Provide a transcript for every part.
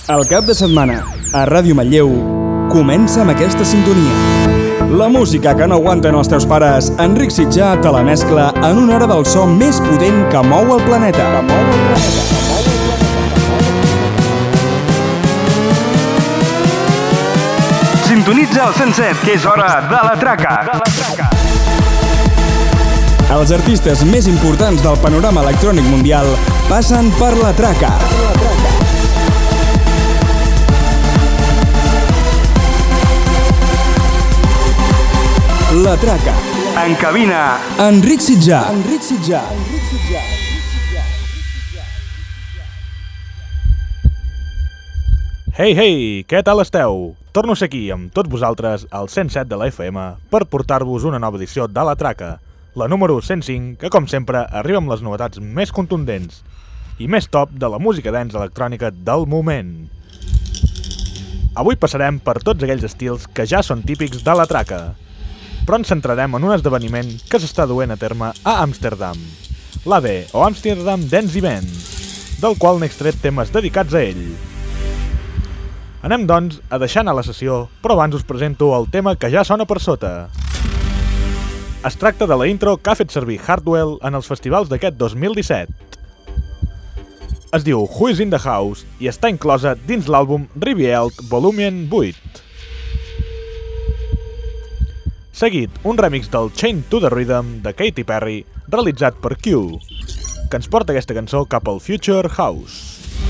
El cap de setmana, a Ràdio Manlleu, comença amb aquesta sintonia. La música que no aguanten els teus pares, Enric Sitjà te la mescla en una hora del so més potent que mou el planeta. Sintonitza el 107, que és hora de la traca. Els artistes més importants del panorama electrònic mundial passen per la traca. La traca. En cabina, Enric Sitjà. Hey, què tal esteu? Torno a ser aquí amb tots vosaltres al 107 de la FM per portar-vos una nova edició de La Traca, la número 105, que com sempre arriba amb les novetats més contundents i més top de la música dance electrònica del moment. Avui passarem per tots aquells estils que ja són típics de La Traca, però ens centrarem en un esdeveniment que s'està duent a terme a Amsterdam, l'AD, o Amsterdam Dance Event, del qual n'he extret temes dedicats a ell. Anem, doncs, a deixar anar la sessió, però abans us presento el tema que ja sona per sota. Es tracta de la intro que ha fet servir Hardwell en els festivals d'aquest 2017. Es diu Who is in the House i està inclosa dins l'àlbum Revealed Volume 8. Seguit, un remix del Chained to the Rhythm de Katy Perry, realitzat per Q, que ens porta aquesta cançó cap al Future House.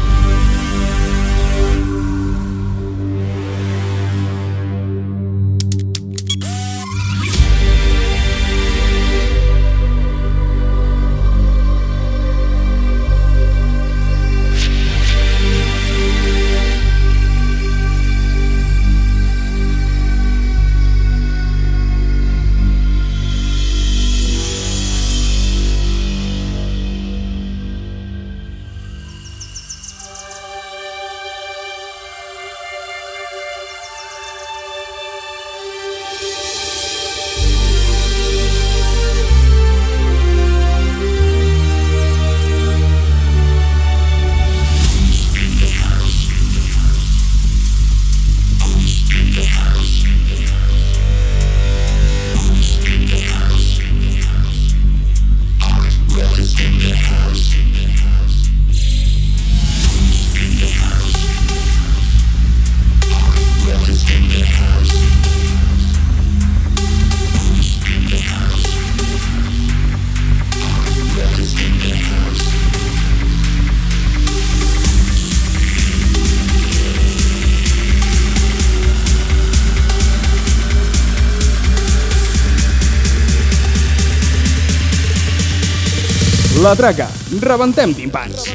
La traca, rebentem timpans.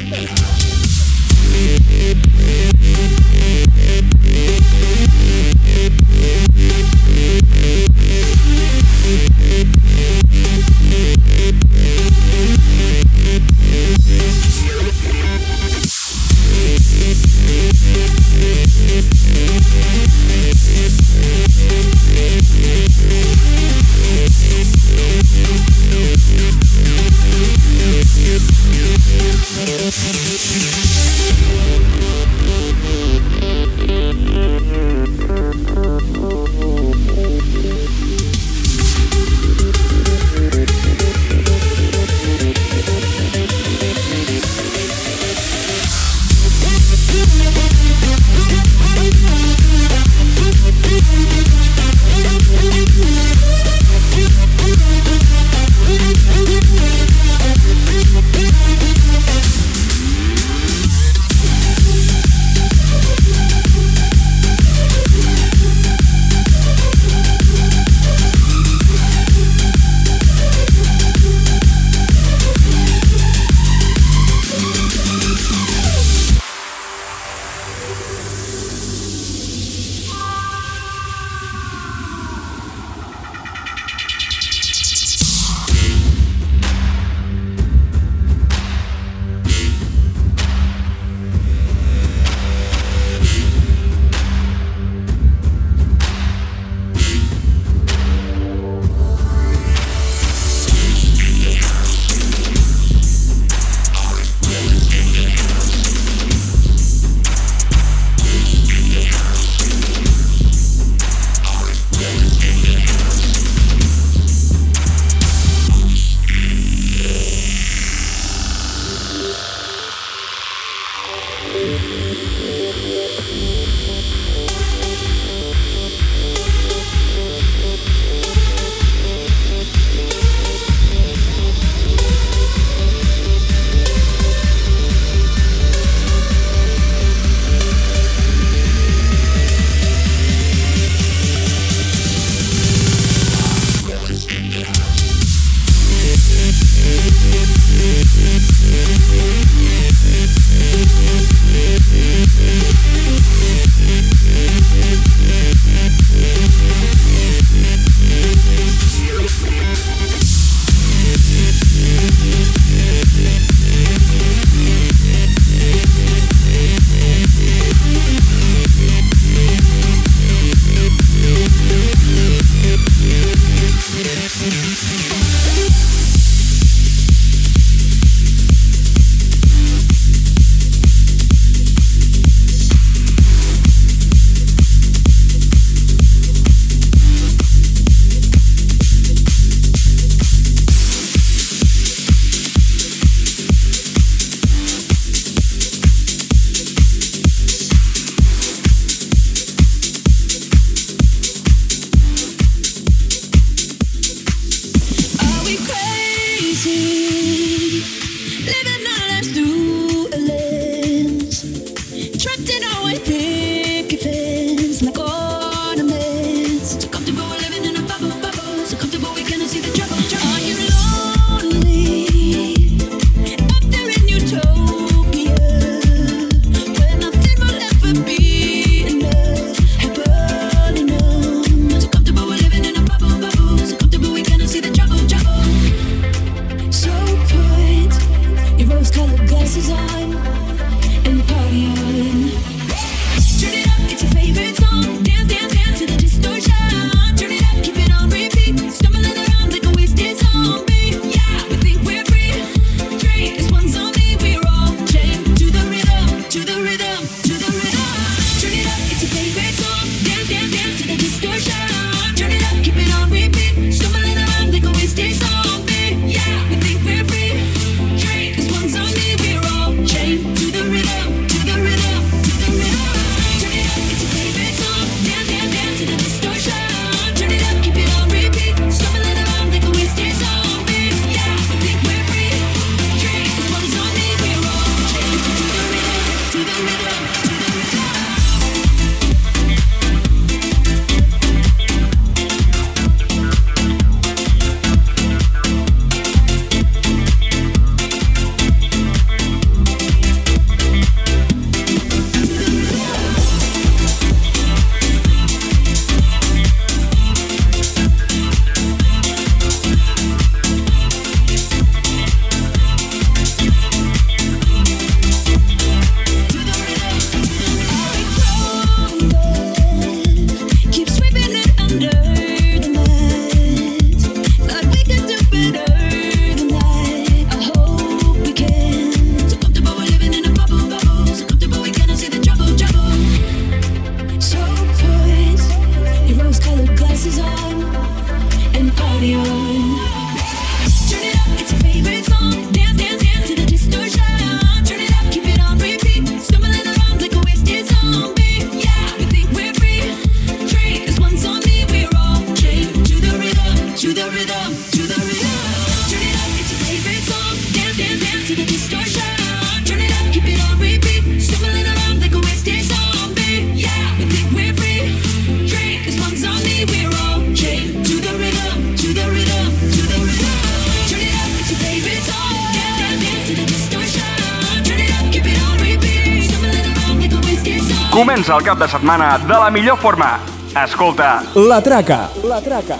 Comença el cap de setmana de la millor forma. Escolta La Traca. La Traca.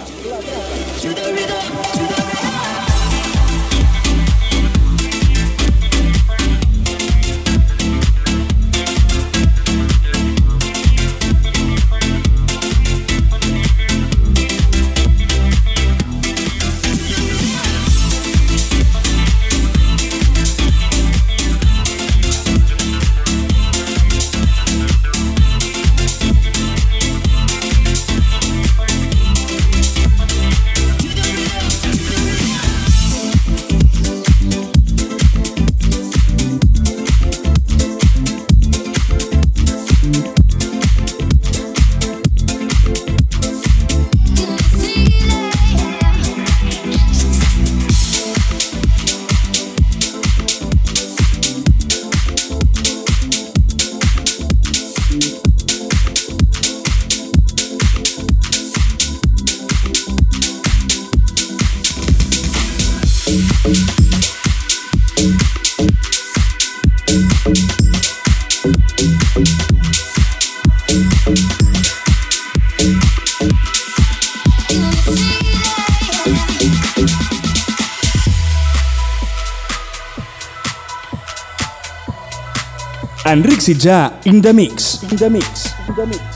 Enric Sitjà, in the mix. In the mix. In the mix.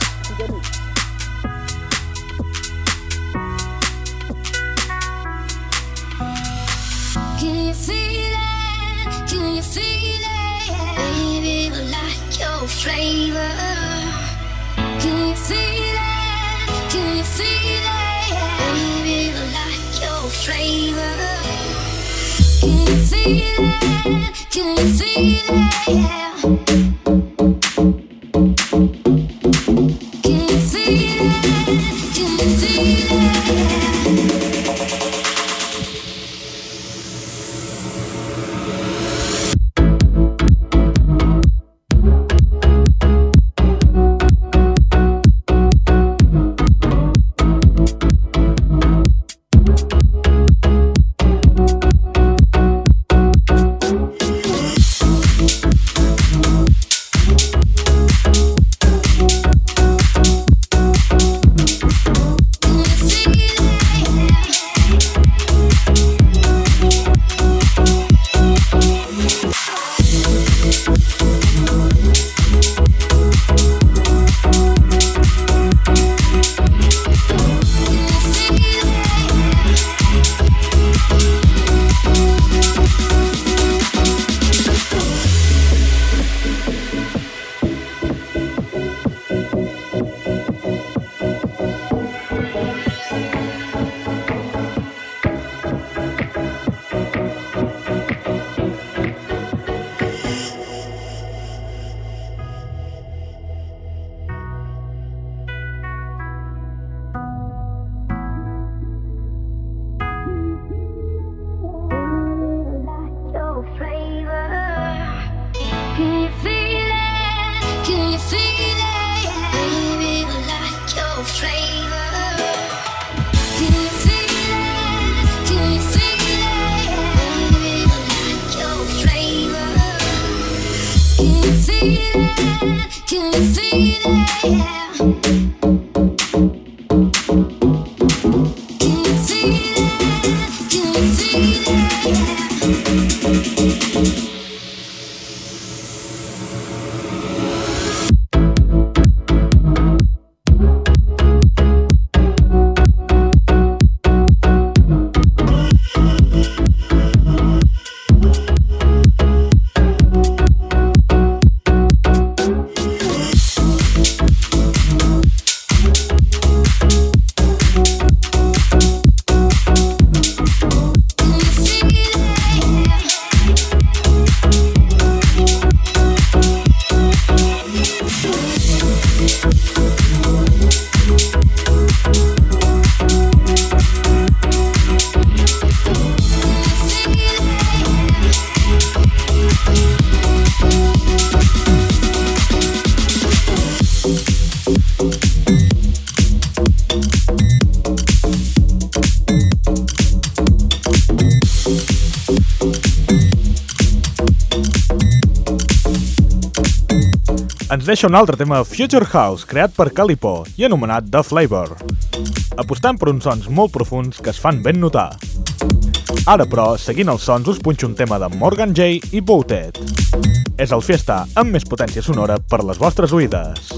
Ens deixa un altre tema Future House, creat per Calipo i anomenat The Flavor, apostant per uns sons molt profuns que es fan ben notar. Ara, però, seguint els sons, us punxo un tema de Morgan J i Boutet. És el Fiesta amb més potència sonora per les vostres oïdes.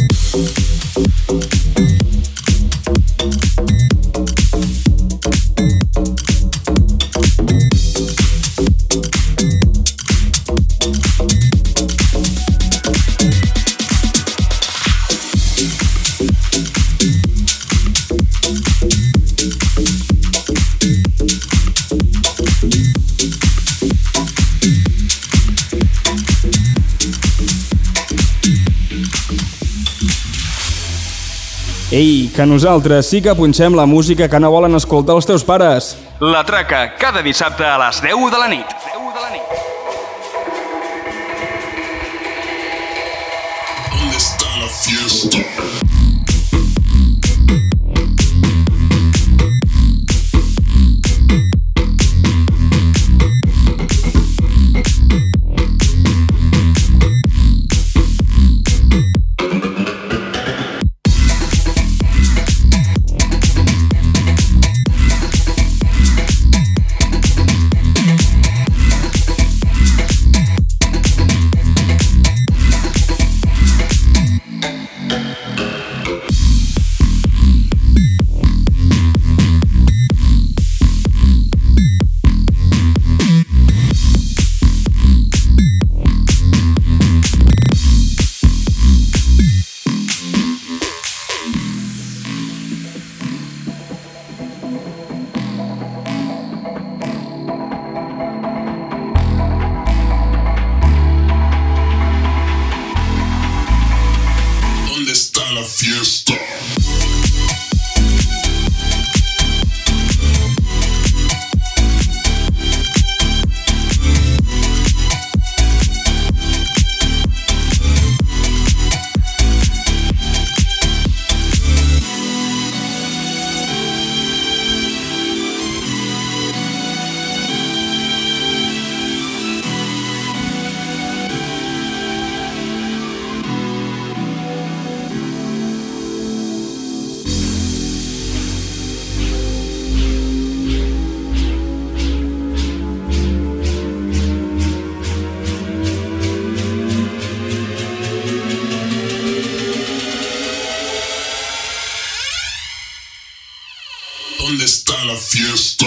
Ei, que nosaltres sí que punxem la música que no volen escoltar els teus pares. La Traca, cada dissabte a les 10 de la nit. ¿Dónde está la fiesta? está la fiesta.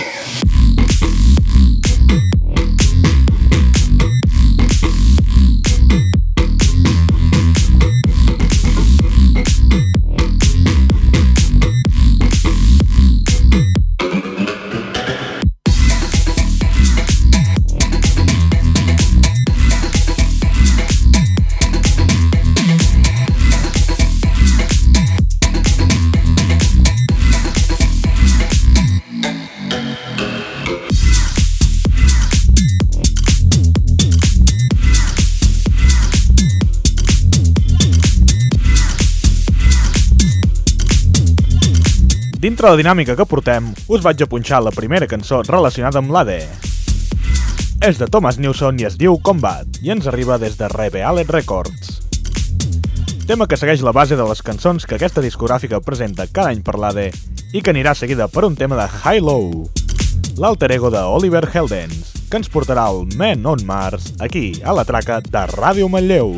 Dintre la dinàmica que portem, us vaig a punxar la primera cançó relacionada amb l'AD. És de Thomas Newson i es diu Combat, i ens arriba des de Revealed Records. Tema que segueix la base de les cançons que aquesta discogràfica presenta cada any per l'AD i que anirà seguida per un tema de High Low, l'alter ego de Oliver Heldens, que ens portarà al Men on Mars, aquí, a la traca de Ràdio Manlleu.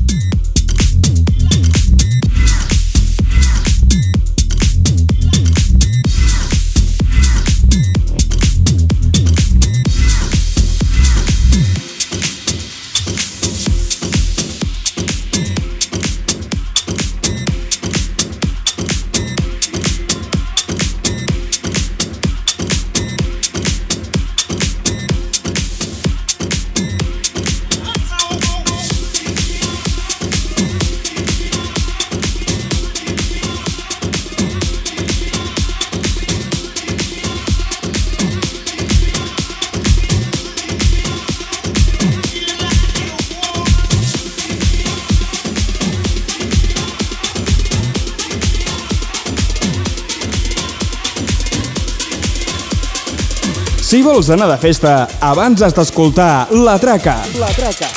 Si vols anar de festa, abans has d'escoltar La Traca. La Traca.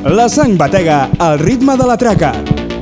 La sang batega al ritme de la traca.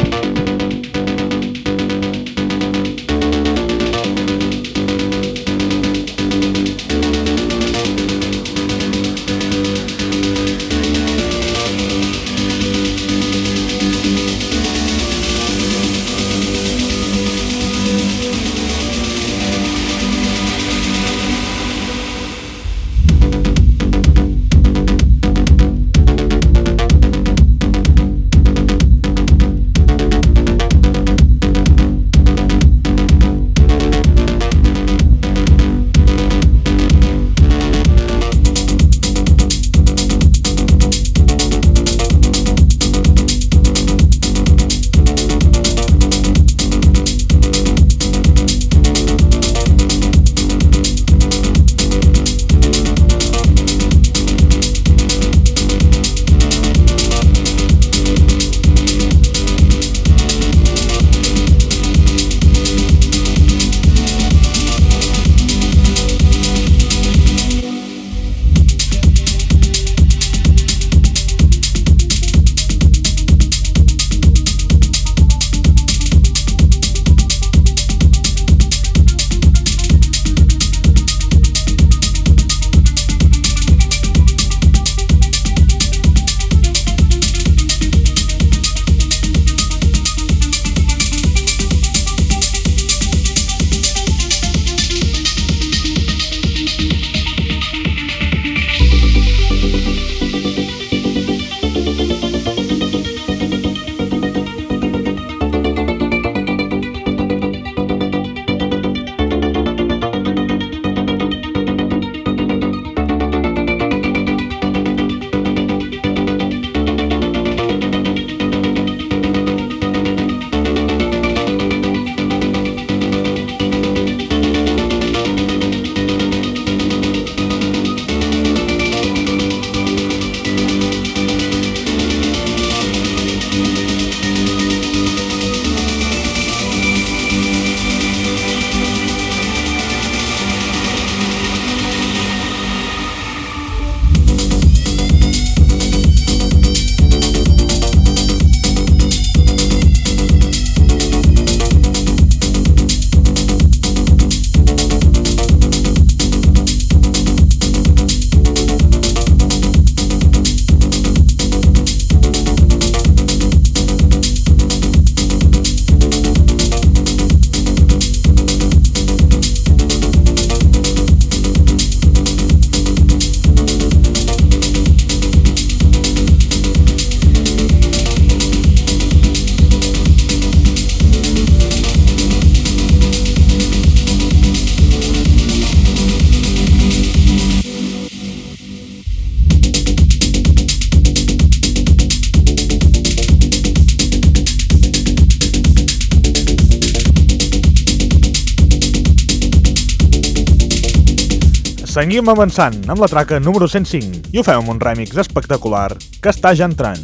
Seguim avançant amb la traca número 105 i ho fem amb un remix espectacular que està ja entrant.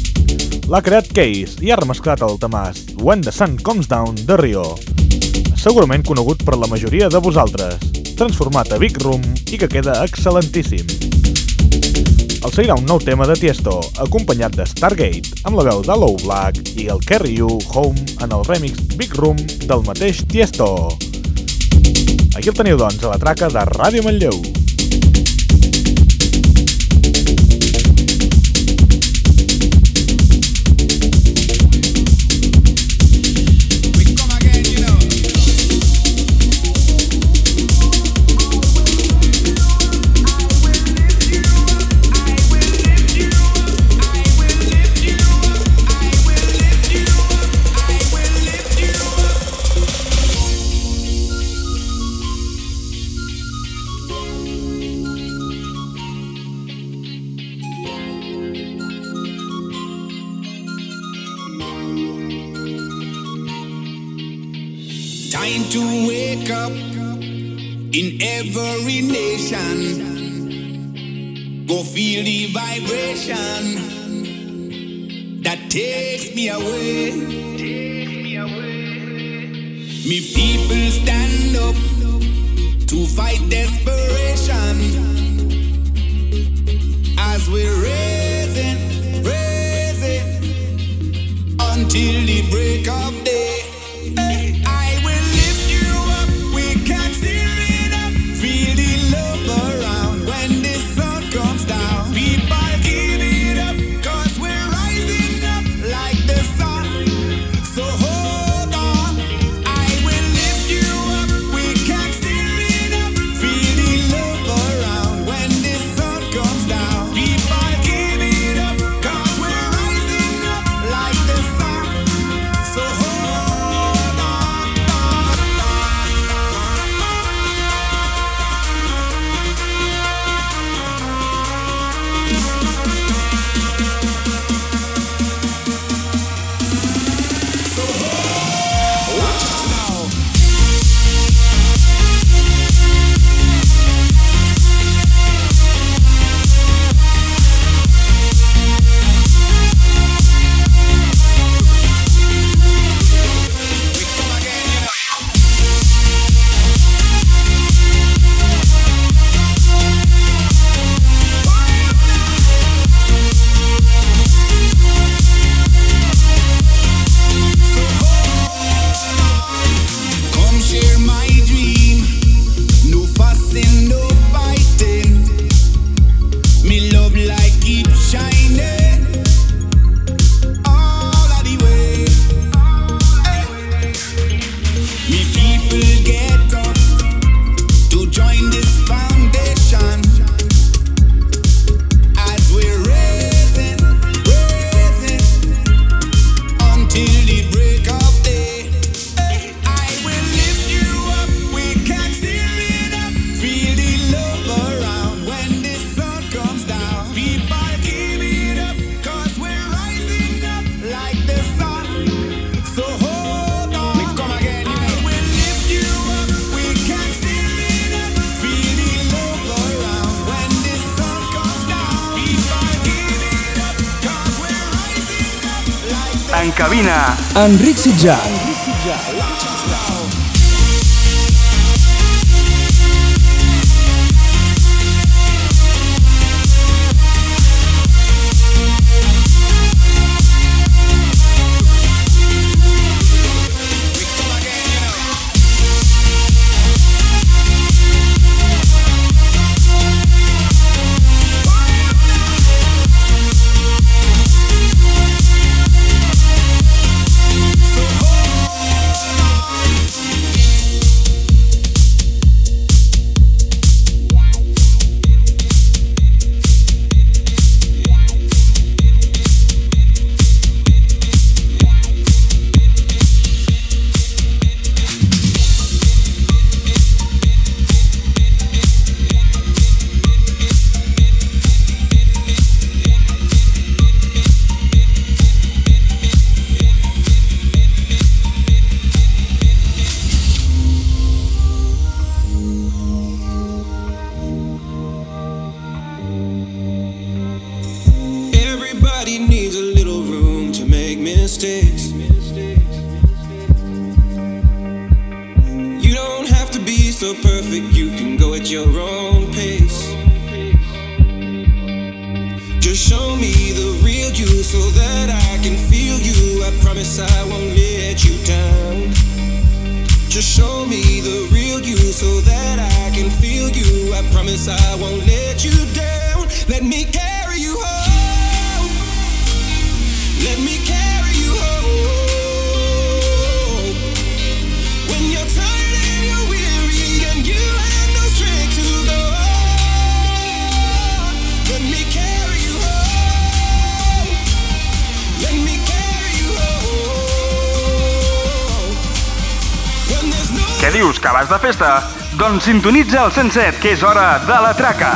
L'ha creat Case i ha remesclat el temàs When the Sun Comes Down de Rio, segurament conegut per la majoria de vosaltres, transformat a Big Room i que queda excel·lentíssim. El seguirà un nou tema de Tiesto, acompanyat de Stargate, amb la veu de Low Black i el Carry You Home en el remix Big Room del mateix Tiesto. Aquí el teniu, doncs, a la traca de Ràdio Manlleu. Time to wake up in every nation. Go feel the vibration that takes me away. Me people stand up to fight desperation as we're raising. En cabina, Enric Sitjà. Què dius, que vas de festa? Doncs sintonitza el 107, que és hora de la traca.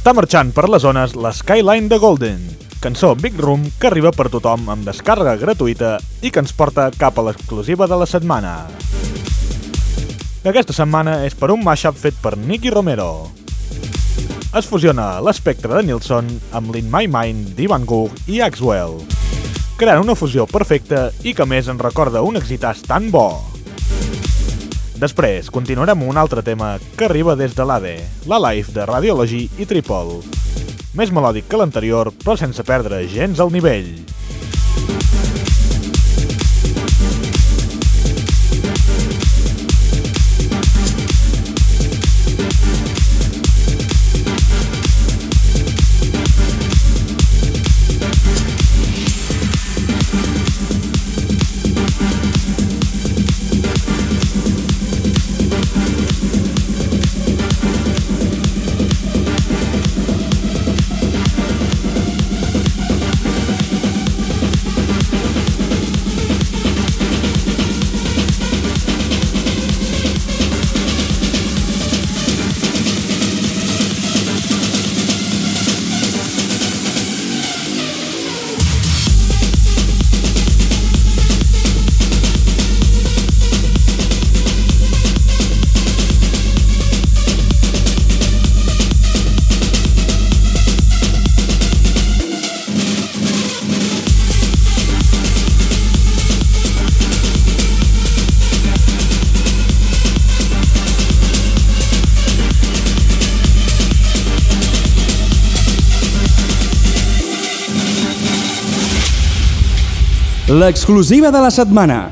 Està marxant per les zones la Skyline de Golden, cançó Big Room que arriba per tothom amb descàrrega gratuïta i que ens porta cap a l'exclusiva de la setmana. Aquesta setmana és per un mashup fet per Nicky Romero. Es fusiona l'espectre de Nilsson amb l'In My Mind d'Ivan Gogh i Axwell, creant una fusió perfecta i que més ens recorda un exitàs tan bo. Després continuarem amb un altre tema que arriba des de l'ADE, la Live de Radiology i Triple. Més melòdic que l'anterior, però sense perdre gens el nivell. L'exclusiva de la setmana.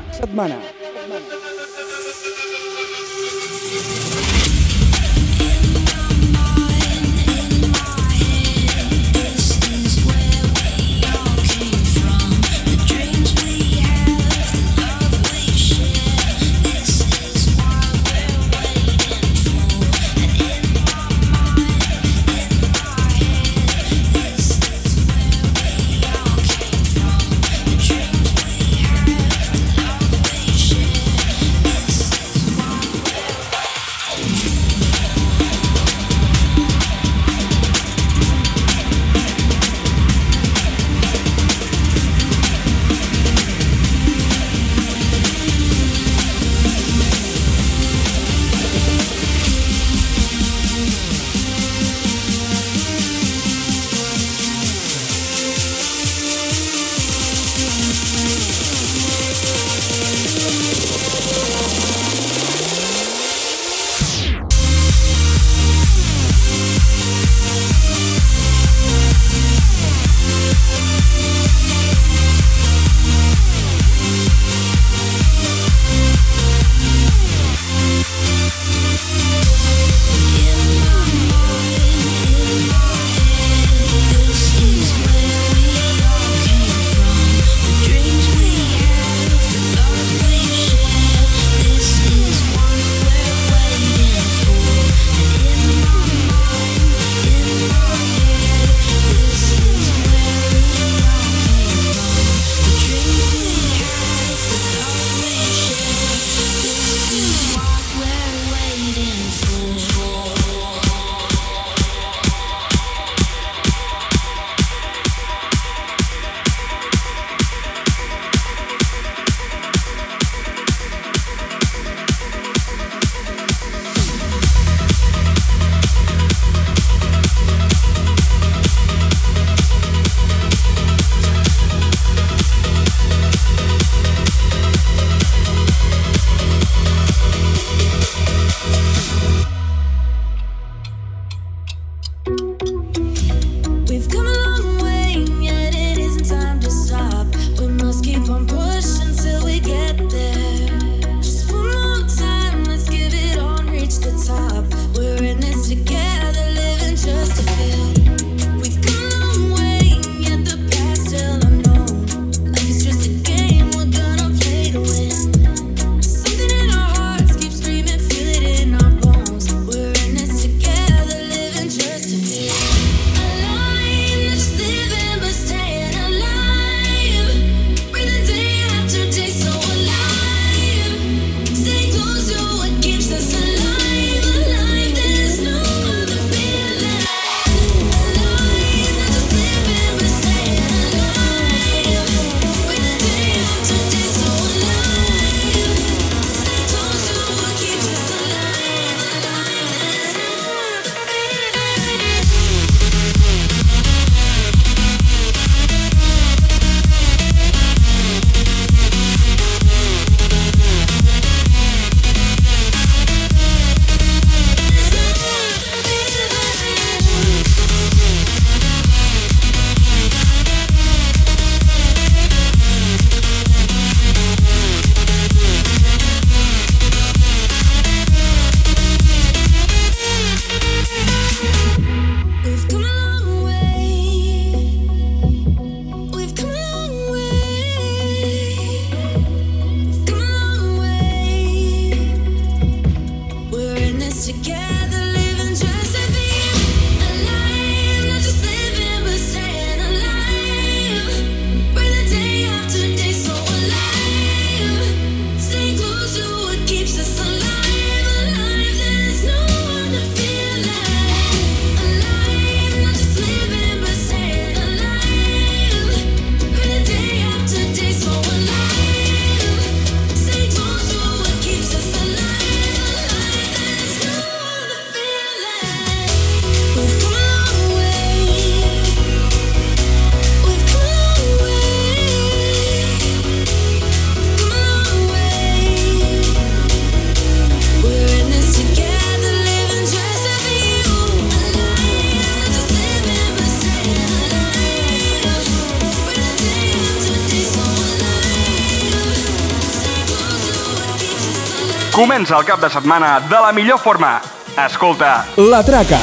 Comença el cap de setmana de la millor forma. Escolta, La Traca.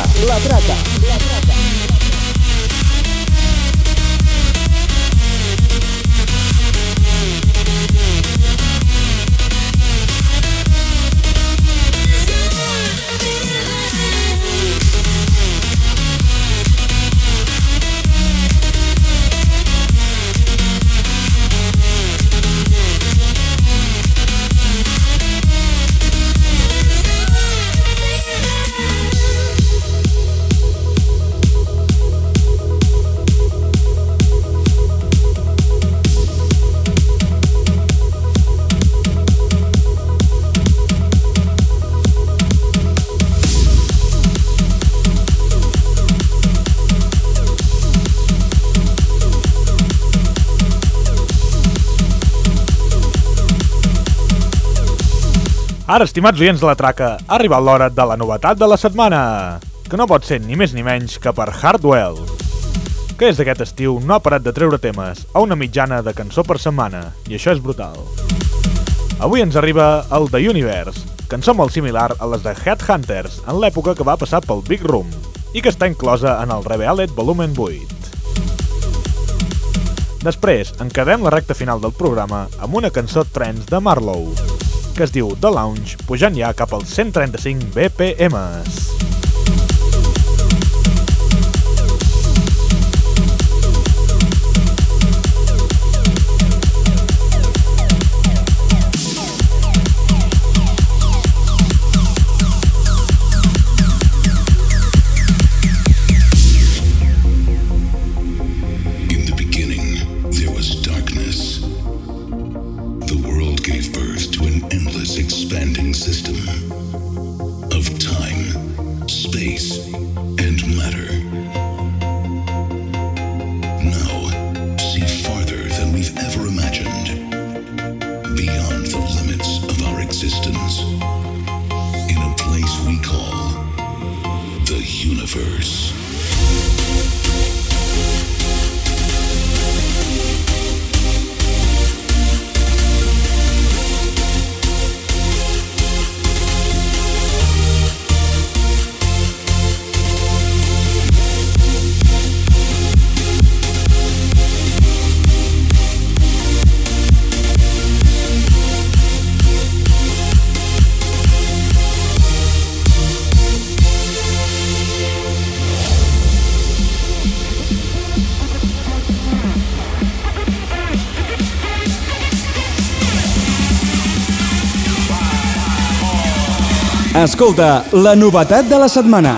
Ara, estimats oients de La Traca, ha arribat l'hora de la novetat de la setmana, que no pot ser ni més ni menys que per Hardwell, que des d'aquest estiu no ha parat de treure temes a una mitjana de cançó per setmana, i això és brutal. Avui ens arriba el The Universe, cançó molt similar a les de Headhunters en l'època que va passar pel Big Room i que està inclosa en el Revealed Volumen 8. Després, encadrem la recta final del programa amb una cançó trance de Marlowe, que es diu The Lounge, pujant ja cap als 135 BPMs. Expanding system of time, space, and matter. Now, see farther than we've ever imagined, beyond the limits of our existence, in a place we call the universe. Escolta, la novetat de la setmana.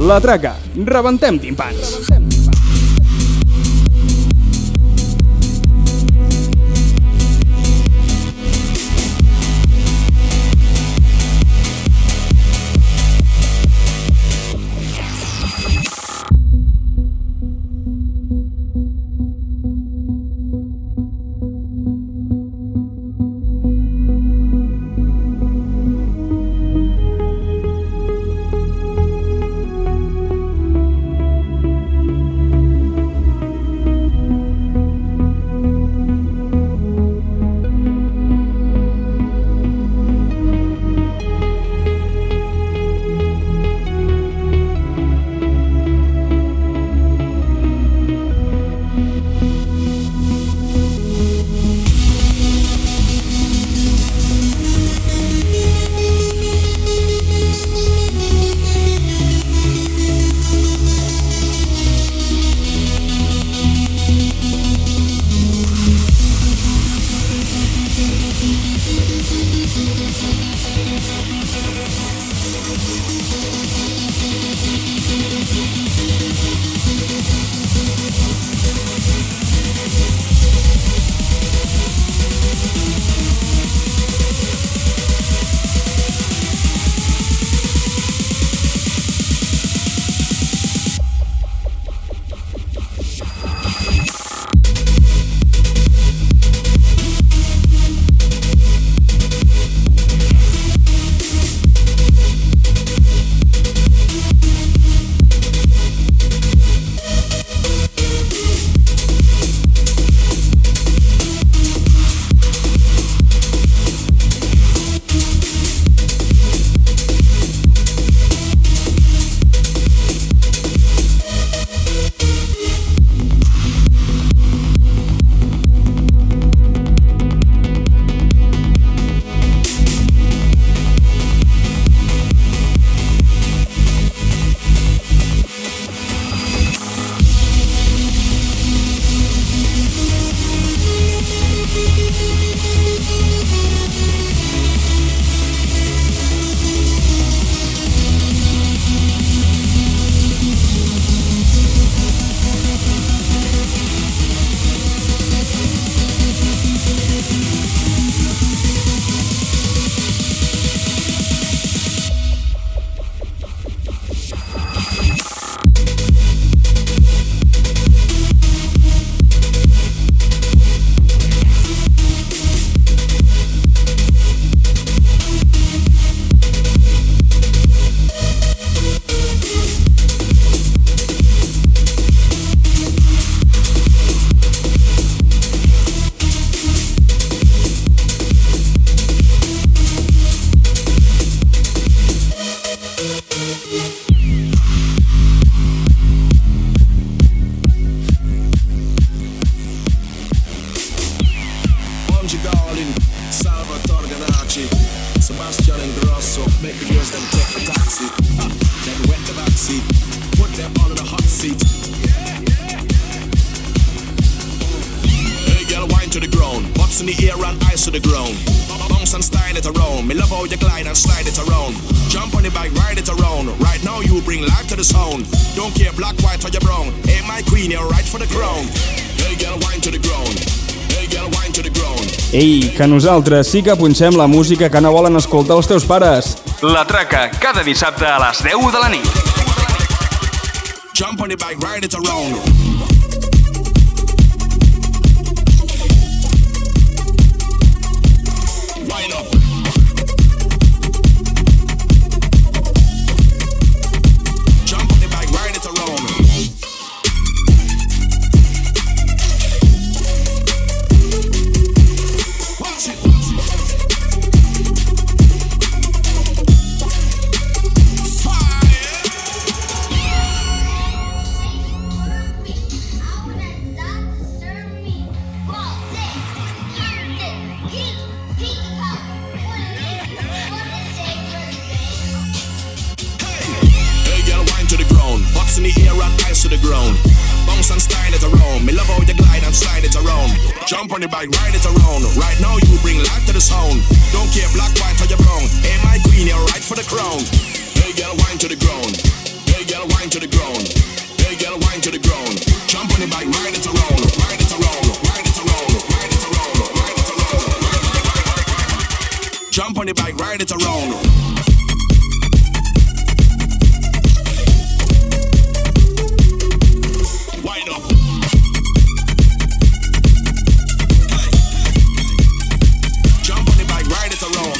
La Traca, rebentem timpans. Ei, que nosaltres sí que punxem la música que no volen escoltar els teus pares. La Traca, cada dissabte a les 10 de la nit. Jump on the bike, ride it around. Jump on the bike, ride it around. Right now you bring life to the sound. Don't care black, white or you're brown. Hey my queen, you're right for the crown. Hey girl, wine to the ground. Hey girl, wine the bike, ride it around. Wind up. Jump on the bike, ride it around.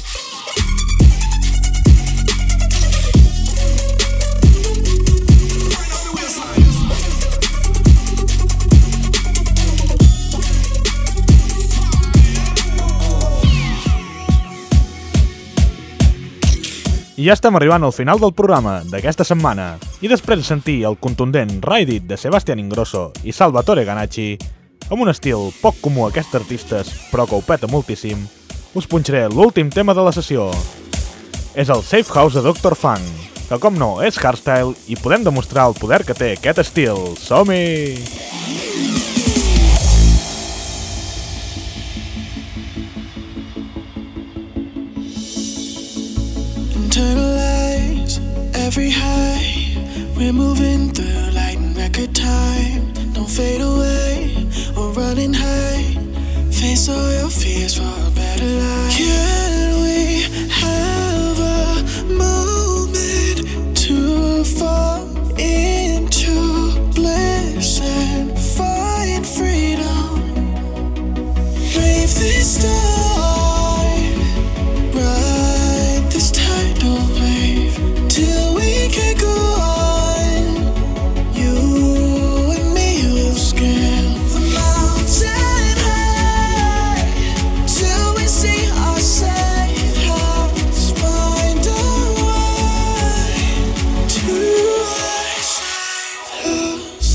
I ja estem arribant al final del programa d'aquesta setmana i després de sentir el contundent Ride It de Sebastián Ingrosso i Salvatore Ganacci, amb un estil poc comú a aquests artistes però que ho peta moltíssim, us punxaré l'últim tema de la sessió. És el Safe House de Dr. Funk, que com no és hardstyle i podem demostrar el poder que té aquest estil. Som-hi! Internalize every high. We're moving through light and record time. Don't fade away or running high. Face all your fears for a better life. Can we have a moment to fall into bliss and find freedom? Brave this storm. Till we can go on, you and me will scale the mountain high till we see our safe house. Find a way to our safe house.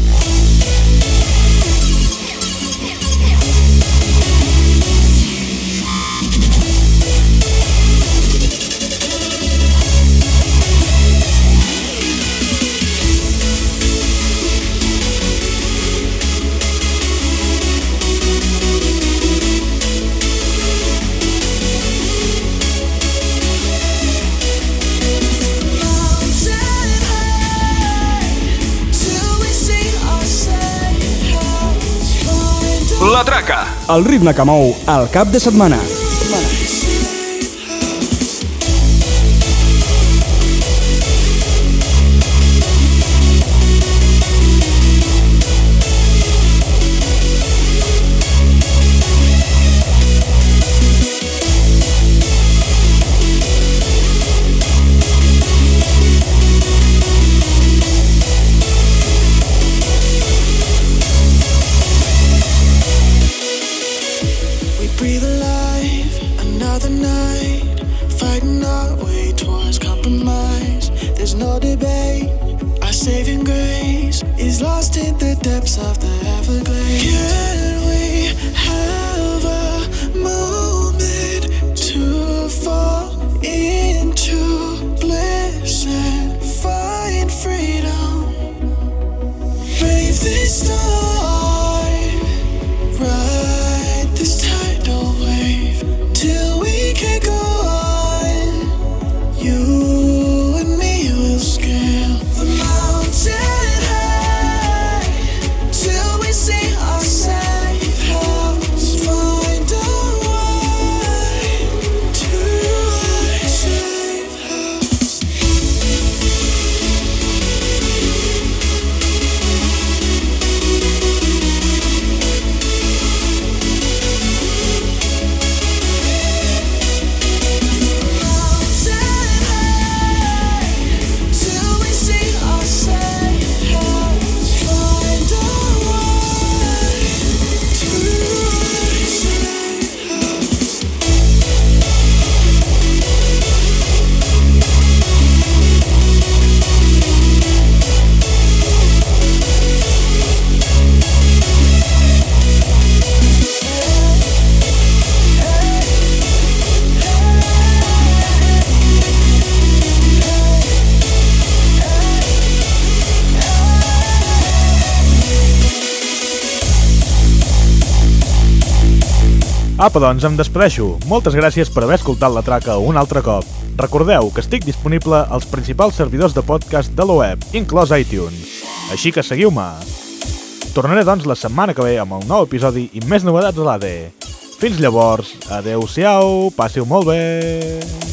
La Traca. El ritme que mou el cap de setmana. Breathe alive, another night, fighting our way towards compromise. There's no debate, our saving grace is lost in the depths of the Everglades. Can we have a moment to fall into bliss and find freedom? Brave this storm, ride this tidal wave till we can go on. You and me will scale the mountain high till we see our safe house. Find a way to our safe house. Apa, doncs em despedeixo. Moltes gràcies per haver escoltat La Traca un altre cop. Recordeu que estic disponible als principals servidors de podcast de la web, inclòs iTunes. Així que seguiu-me. Tornaré doncs la setmana que ve amb el nou episodi i més novetats a l'AD. Fins llavors, adeu-siau, passiu molt bé!